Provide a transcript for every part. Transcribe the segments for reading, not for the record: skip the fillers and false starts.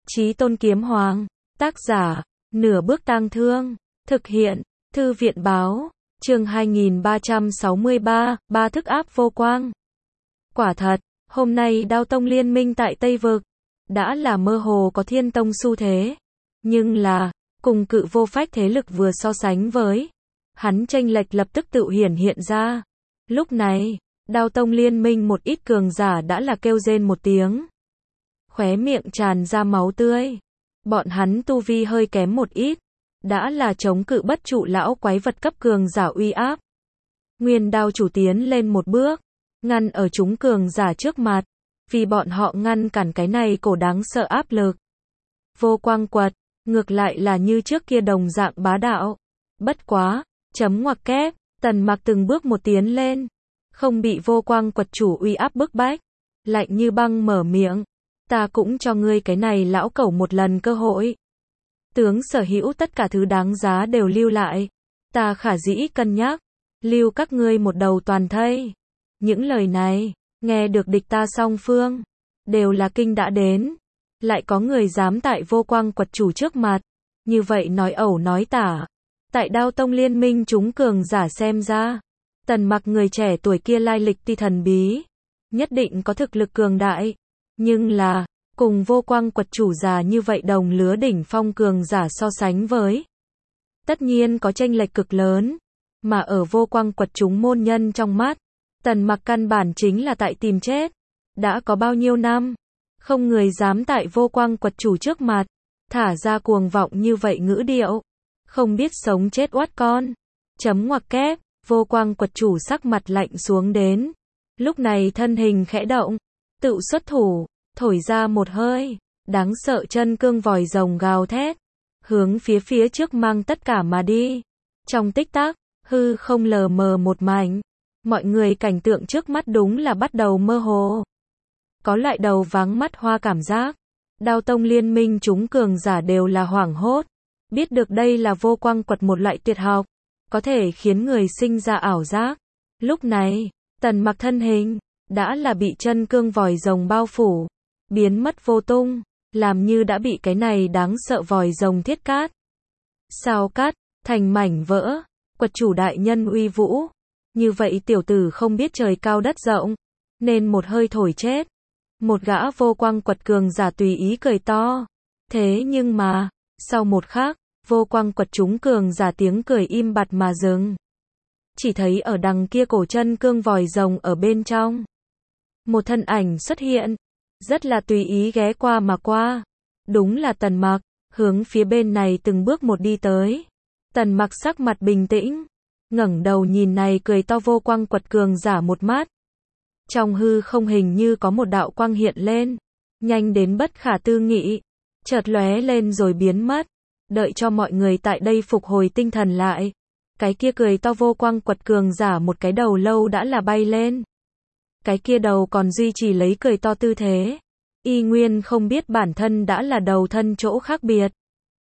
Chí Tôn Kiếm Hoàng, tác giả, Nửa Bước Tang Thương, thực hiện, Thư viện Báo, chương 2363, ba thức áp vô quang. Quả thật, hôm nay Đao Tông liên minh tại Tây Vực, đã là mơ hồ có Thiên Tông xu thế, nhưng là, cùng Cự Vô Phách thế lực vừa so sánh với, hắn chênh lệch lập tức tự hiển hiện ra. Lúc này, Đao Tông liên minh một ít cường giả đã là kêu rên một tiếng, khóe miệng tràn ra máu tươi. Bọn hắn tu vi hơi kém một ít, đã là chống cự bất trụ lão quái vật cấp cường giả uy áp. Nguyên Đao chủ tiến lên một bước, ngăn ở chúng cường giả trước mặt, vì bọn họ ngăn cản cái này cổ đáng sợ áp lực. Vô Quang Quật, ngược lại là như trước kia đồng dạng bá đạo. Bất quá, chấm ngoặc kép, Tần Mặc từng bước một tiến lên, không bị Vô Quang Quật chủ uy áp bức bách, lạnh như băng mở miệng, ta cũng cho ngươi cái này lão cẩu một lần cơ hội. Tướng sở hữu tất cả thứ đáng giá đều lưu lại, ta khả dĩ cân nhắc, lưu các ngươi một đầu toàn thây. Những lời này, nghe được địch ta song phương, đều là kinh đã đến. Lại có người dám tại Vô Quang Quật chủ trước mặt, như vậy nói ẩu nói tả. Tại Đao Tông liên minh chúng cường giả xem ra, Tần Mặc người trẻ tuổi kia lai lịch ti thần bí, nhất định có thực lực cường đại. Nhưng là, cùng Vô Quang Quật chủ già như vậy đồng lứa đỉnh phong cường giả so sánh với, tất nhiên có chênh lệch cực lớn. Mà ở Vô Quang Quật chúng môn nhân trong mắt, Tần Mặc căn bản chính là tại tìm chết. Đã có bao nhiêu năm, không người dám tại Vô Quang Quật chủ trước mặt thả ra cuồng vọng như vậy ngữ điệu, không biết sống chết oát con. Chấm ngoặc kép, Vô Quang Quật chủ sắc mặt lạnh xuống đến. Lúc này thân hình khẽ động, tự xuất thủ, thổi ra một hơi, đáng sợ chân cương vòi rồng gào thét, hướng phía trước mang tất cả mà đi. Trong tích tắc, hư không lờ mờ một mảnh, mọi người cảnh tượng trước mắt đúng là bắt đầu mơ hồ. Có lại đầu váng mắt hoa cảm giác. Đao Tông liên minh chúng cường giả đều là hoảng hốt, biết được đây là Vô Quang Quật một loại tuyệt học, có thể khiến người sinh ra ảo giác. Lúc này, Tần Mặc thân hình đã là bị chân cương vòi rồng bao phủ, biến mất vô tung, làm như đã bị cái này đáng sợ vòi rồng thiết cát, sao cắt thành mảnh vỡ. Quật chủ đại nhân uy vũ, như vậy tiểu tử không biết trời cao đất rộng, nên một hơi thổi chết. Một gã Vô Quang Quật cường giả tùy ý cười to. Thế nhưng mà, sau một khắc, Vô Quang Quật chúng cường giả tiếng cười im bặt mà dừng. Chỉ thấy ở đằng kia cổ chân cương vòi rồng ở bên trong, một thân ảnh xuất hiện, rất là tùy ý ghé qua mà qua. Đúng là Tần Mặc, hướng phía bên này từng bước một đi tới. Tần Mặc sắc mặt bình tĩnh, ngẩng đầu nhìn này cười to Vô Quang Quật cường giả một mắt. Trong hư không hình như có một đạo quang hiện lên, nhanh đến bất khả tư nghị, chợt lóe lên rồi biến mất. Đợi cho mọi người tại đây phục hồi tinh thần lại, cái kia cười to Vô Quang Quật cường giả một cái đầu lâu đã là bay lên. Cái kia đầu còn duy trì lấy cười to tư thế, y nguyên không biết bản thân đã là đầu thân chỗ khác biệt.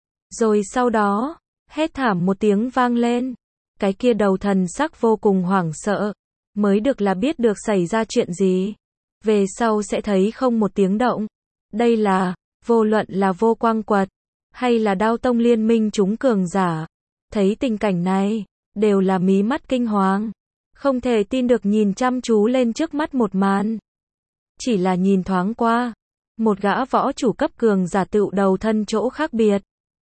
Rồi sau đó, hét thảm một tiếng vang lên, cái kia đầu thần sắc vô cùng hoảng sợ, mới được là biết được xảy ra chuyện gì. Về sau sẽ thấy không một tiếng động. Đây là, vô luận là Vô Quang Quật, hay là Đao Tông liên minh chúng cường giả, thấy tình cảnh này, đều là mí mắt kinh hoàng, không thể tin được nhìn chăm chú lên trước mắt một màn. Chỉ là nhìn thoáng qua, một gã võ chủ cấp cường giả tựu đầu thân chỗ khác biệt.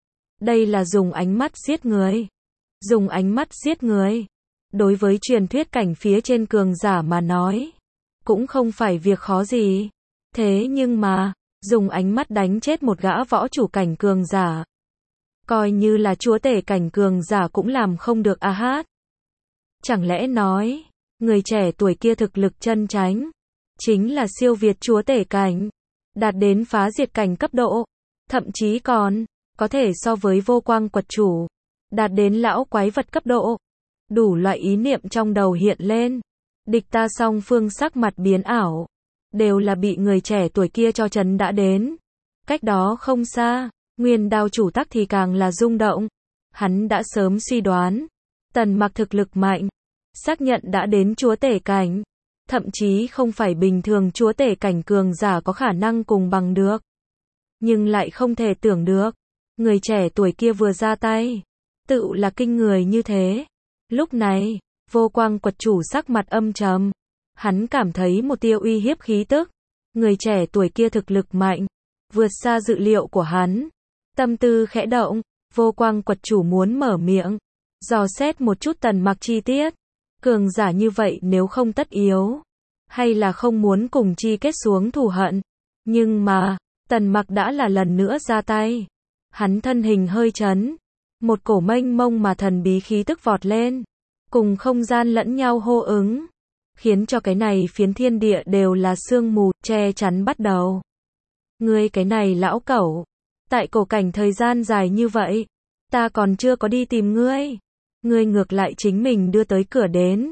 Đây là dùng ánh mắt giết người. Dùng ánh mắt giết người. Đối với truyền thuyết cảnh phía trên cường giả mà nói, cũng không phải việc khó gì. Thế nhưng mà, dùng ánh mắt đánh chết một gã võ chủ cảnh cường giả, coi như là chúa tể cảnh cường giả cũng làm không được a hát. Chẳng lẽ nói, người trẻ tuổi kia thực lực chân chánh, chính là siêu việt chúa tể cảnh, đạt đến phá diệt cảnh cấp độ, thậm chí còn, có thể so với Vô Quang Quật chủ, đạt đến lão quái vật cấp độ. Đủ loại ý niệm trong đầu hiện lên, địch ta song phương sắc mặt biến ảo, đều là bị người trẻ tuổi kia cho chấn đã đến. Cách đó không xa, Nguyên Đao chủ tắc thì càng là rung động, hắn đã sớm suy đoán, Tần Mặc thực lực mạnh, xác nhận đã đến chúa tể cảnh, thậm chí không phải bình thường chúa tể cảnh cường giả có khả năng cùng bằng được. nhưng lại không thể tưởng được. Người trẻ tuổi kia vừa ra tay, tự là kinh người như thế. Lúc này, Vô Quang Quật chủ sắc mặt âm trầm. Hắn cảm thấy một tia uy hiếp khí tức. Người trẻ tuổi kia thực lực mạnh, vượt xa dự liệu của hắn. Tâm tư khẽ động, Vô Quang Quật chủ muốn mở miệng, dò xét một chút Tần Mặc chi tiết. Cường giả như vậy nếu không tất yếu, hay là không muốn cùng chi kết xuống thù hận. Nhưng mà, Tần Mặc đã là lần nữa ra tay. Hắn thân hình hơi chấn, một cổ mênh mông mà thần bí khí tức vọt lên, cùng không gian lẫn nhau hô ứng, khiến cho cái này phiến thiên địa đều là sương mù, che chắn bắt đầu. Ngươi cái này lão cẩu, tại cổ cảnh thời gian dài như vậy, ta còn chưa có đi tìm ngươi. Ngươi ngược lại chính mình đưa tới cửa đến.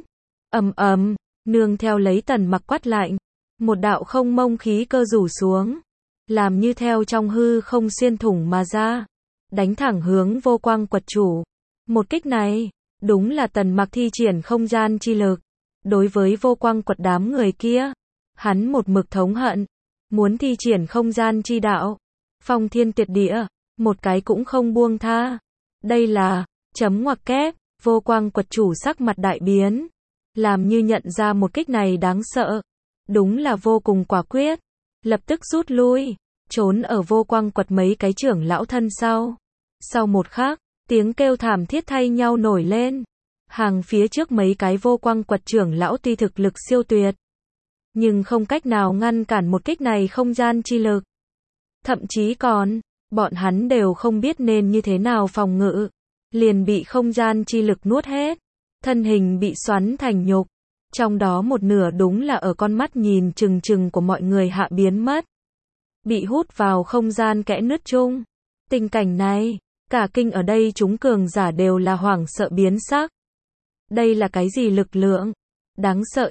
Nương theo lấy Tần Mặc quát lạnh, một đạo không mông khí cơ rủ xuống, làm như theo trong hư không xuyên thủng mà ra, đánh thẳng hướng Vô Quang Quật chủ. Một kích này, đúng là Tần Mặc thi triển không gian chi lực. Đối với Vô Quang Quật đám người kia, hắn một mực thống hận, muốn thi triển không gian chi đạo, phong thiên tuyệt địa, một cái cũng không buông tha. Đây là, chấm ngoặc kép, Vô Quang Quật chủ sắc mặt đại biến, làm như nhận ra một kích này đáng sợ. Đúng là vô cùng quả quyết, lập tức rút lui, trốn ở Vô Quang Quật mấy cái trưởng lão thân sau. Sau một khắc, tiếng kêu thảm thiết thay nhau nổi lên. Hàng phía trước mấy cái Vô Quang Quật trưởng lão tuy thực lực siêu tuyệt, nhưng không cách nào ngăn cản một kích này không gian chi lực. Thậm chí còn, bọn hắn đều không biết nên như thế nào phòng ngự, liền bị không gian chi lực nuốt hết, thân hình bị xoắn thành nhục. Trong đó một nửa đúng là ở con mắt nhìn chừng chừng của mọi người hạ biến mất, bị hút vào không gian kẽ nứt chung. Tình cảnh này, cả kinh ở đây chúng cường giả đều là hoảng sợ biến sắc. Đây là cái gì lực lượng? Đáng sợ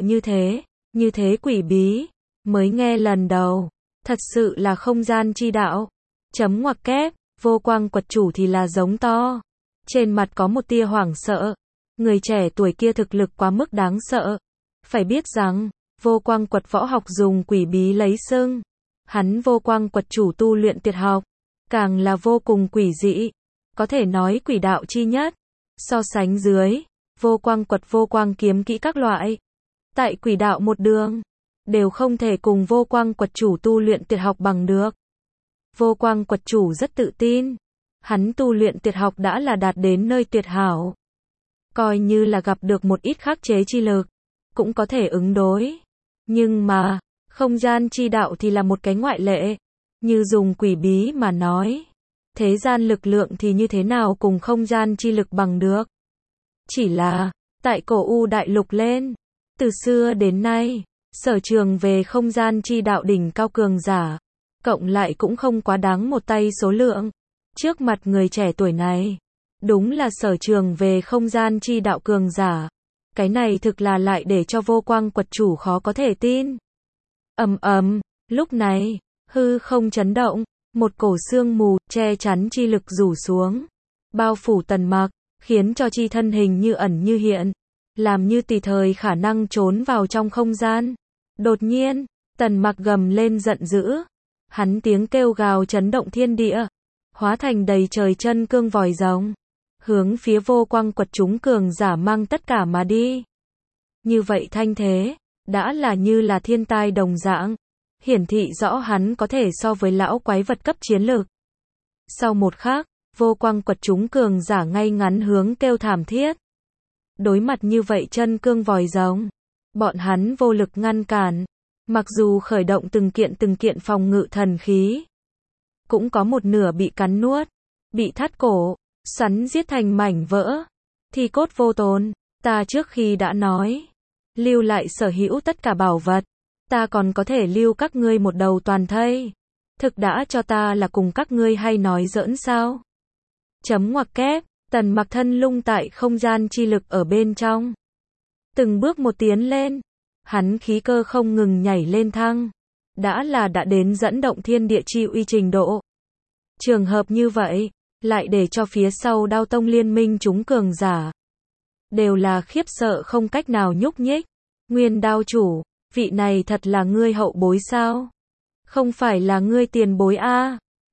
như thế quỷ bí, mới nghe lần đầu, thật sự là không gian chi đạo. Chấm ngoặc kép, Vô Quang Quật chủ thì là giống to. Trên mặt có một tia hoảng sợ. Người trẻ tuổi kia thực lực quá mức đáng sợ. Phải biết rằng, Vô Quang Quật võ học dùng quỷ bí lấy xưng. Hắn Vô Quang Quật chủ tu luyện tuyệt học, càng là vô cùng quỷ dị, có thể nói quỷ đạo chi nhất. So sánh dưới, Vô Quang Quật Vô Quang kiếm kỹ các loại, tại quỷ đạo một đường, đều không thể cùng Vô Quang Quật chủ tu luyện tuyệt học bằng được. Vô Quang Quật chủ rất tự tin, hắn tu luyện tuyệt học đã là đạt đến nơi tuyệt hảo. Coi như là gặp được một ít khắc chế chi lực, cũng có thể ứng đối. Nhưng mà, không gian chi đạo thì là một cái ngoại lệ. Như dùng quỷ bí mà nói, thế gian lực lượng thì như thế nào cùng không gian chi lực bằng được. Chỉ là, tại cổ U đại lục lên, từ xưa đến nay, sở trường về không gian chi đạo đỉnh cao cường giả, cộng lại cũng không quá đáng một tay số lượng. Trước mặt người trẻ tuổi này, đúng là sở trường về không gian chi đạo cường giả. Cái này thực là lại để cho Vô Quang Quật chủ khó có thể tin. Lúc này, hư không chấn động, một cổ sương mù, che chắn chi lực rủ xuống, bao phủ Tần Mặc, khiến cho chi thân hình như ẩn như hiện, làm như tùy thời khả năng trốn vào trong không gian. Đột nhiên, Tần Mặc gầm lên giận dữ, hắn tiếng kêu gào chấn động thiên địa, hóa thành đầy trời chân cương vòi rồng, hướng phía Vô Quang Quật chúng cường giả mang tất cả mà đi. Như vậy thanh thế, đã là như là thiên tai đồng dạng, hiển thị rõ hắn có thể so với lão quái vật cấp chiến lược. Sau một khắc, Vô Quang Quật chúng cường giả ngay ngắn hướng kêu thảm thiết. Đối mặt như vậy chân cương vòi rồng, bọn hắn vô lực ngăn cản, mặc dù khởi động từng kiện phòng ngự thần khí, cũng có một nửa bị cắn nuốt, bị thắt cổ, xoắn giết thành mảnh vỡ, thi cốt vô tồn. Ta trước khi đã nói, lưu lại sở hữu tất cả bảo vật, ta còn có thể lưu các ngươi một đầu toàn thây. Thực đã cho ta là cùng các ngươi hay nói giỡn sao? Chấm ngoặc kép, Tần Mặc thân lung tại không gian chi lực ở bên trong. Từng bước một tiến lên, hắn khí cơ không ngừng nhảy lên thăng, đã đến dẫn động thiên địa chi uy trình độ. Trường hợp như vậy, lại để cho phía sau Đao Tông liên minh chúng cường giả đều là khiếp sợ không cách nào nhúc nhích. Nguyên Đao chủ, vị này thật là ngươi hậu bối sao? Không phải là ngươi tiền bối a?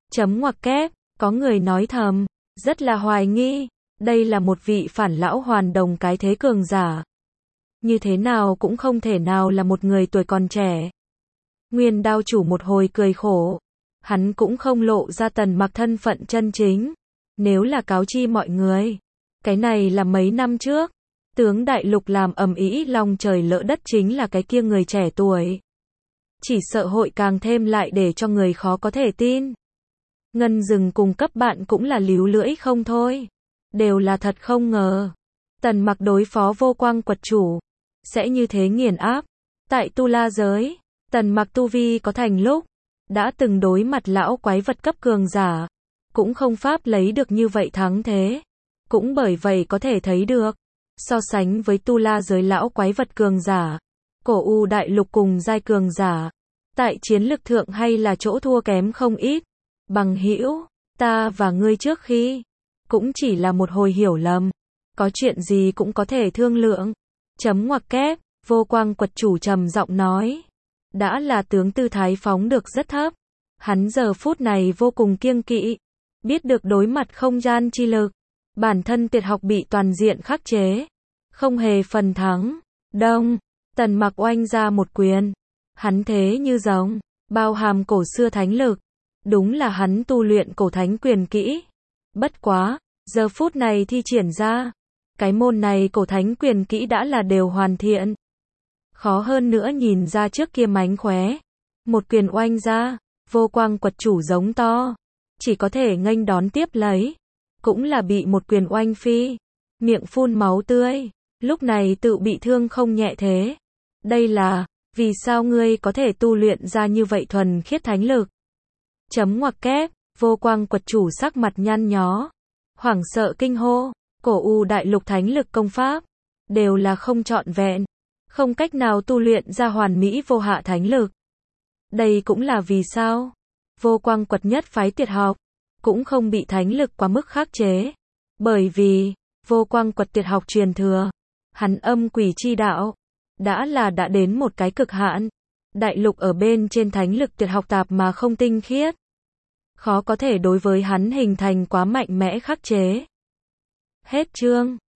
Chấm ngoặc kép, có người nói thầm, rất là hoài nghi, đây là một vị phản lão hoàn đồng cái thế cường giả. Như thế nào cũng không thể nào là một người tuổi còn trẻ. Nguyên đao chủ một hồi cười khổ. Hắn cũng không lộ ra Tần Mặc thân phận chân chính. Nếu là cáo chi mọi người. Cái này là mấy năm trước. Tướng đại lục làm ầm ĩ lòng trời lỡ đất chính là cái kia người trẻ tuổi. Chỉ sợ hội càng thêm lại để cho người khó có thể tin. Ngân Dừng cùng cấp bạn cũng là líu lưỡi không thôi. Đều là thật không ngờ. Tần Mặc đối phó vô quang quật chủ. Sẽ như thế nghiền áp. Tại Tu La giới, Tần Mặc tu vi có thành lúc. Đã từng đối mặt lão quái vật cấp cường giả. Cũng không pháp lấy được như vậy thắng thế. Cũng bởi vậy có thể thấy được. So sánh với Tu La giới lão quái vật cường giả. Cổ U đại lục cùng giai cường giả. Tại chiến lực thượng hay là chỗ thua kém không ít. Bằng hữu, ta và ngươi trước khi. Cũng chỉ là một hồi hiểu lầm. Có chuyện gì cũng có thể thương lượng. Chấm ngoặc kép, vô quang quật chủ trầm giọng nói. Đã là tướng tư thái phóng được rất thấp. Hắn giờ phút này vô cùng kiêng kỵ. Biết được đối mặt không gian chi lực. Bản thân tuyệt học bị toàn diện khắc chế. Không hề phần thắng. Đông, Tần Mặc oanh ra một quyền. Hắn thế như rồng, bao hàm cổ xưa thánh lực. Đúng là hắn tu luyện cổ thánh quyền kỹ. Bất quá, giờ phút này thi triển ra. Cái môn này cổ thánh quyền kỹ đã là đều hoàn thiện. Khó hơn nữa nhìn ra trước kia mánh khóe. Một quyền oanh ra, vô quang quật chủ giống to. Chỉ có thể nghênh đón tiếp lấy. Cũng là bị một quyền oanh phi. Miệng phun máu tươi. Lúc này tự bị thương không nhẹ thế. Đây là, vì sao ngươi có thể tu luyện ra như vậy thuần khiết thánh lực? Chấm ngoặc kép, vô quang quật chủ sắc mặt nhăn nhó. Hoảng sợ kinh hô. Cổ U đại lục thánh lực công pháp. Đều là không trọn vẹn. Không cách nào tu luyện ra hoàn mỹ vô hạ thánh lực. Đây cũng là vì sao. Vô quang quật nhất phái tuyệt học. Cũng không bị thánh lực quá mức khắc chế. Bởi vì, vô quang quật tuyệt học truyền thừa. Hắn âm quỷ chi đạo. Đã đến một cái cực hạn. Đại lục ở bên trên thánh lực tuyệt học tạp mà không tinh khiết. Khó có thể đối với hắn hình thành quá mạnh mẽ khắc chế. Hết chương.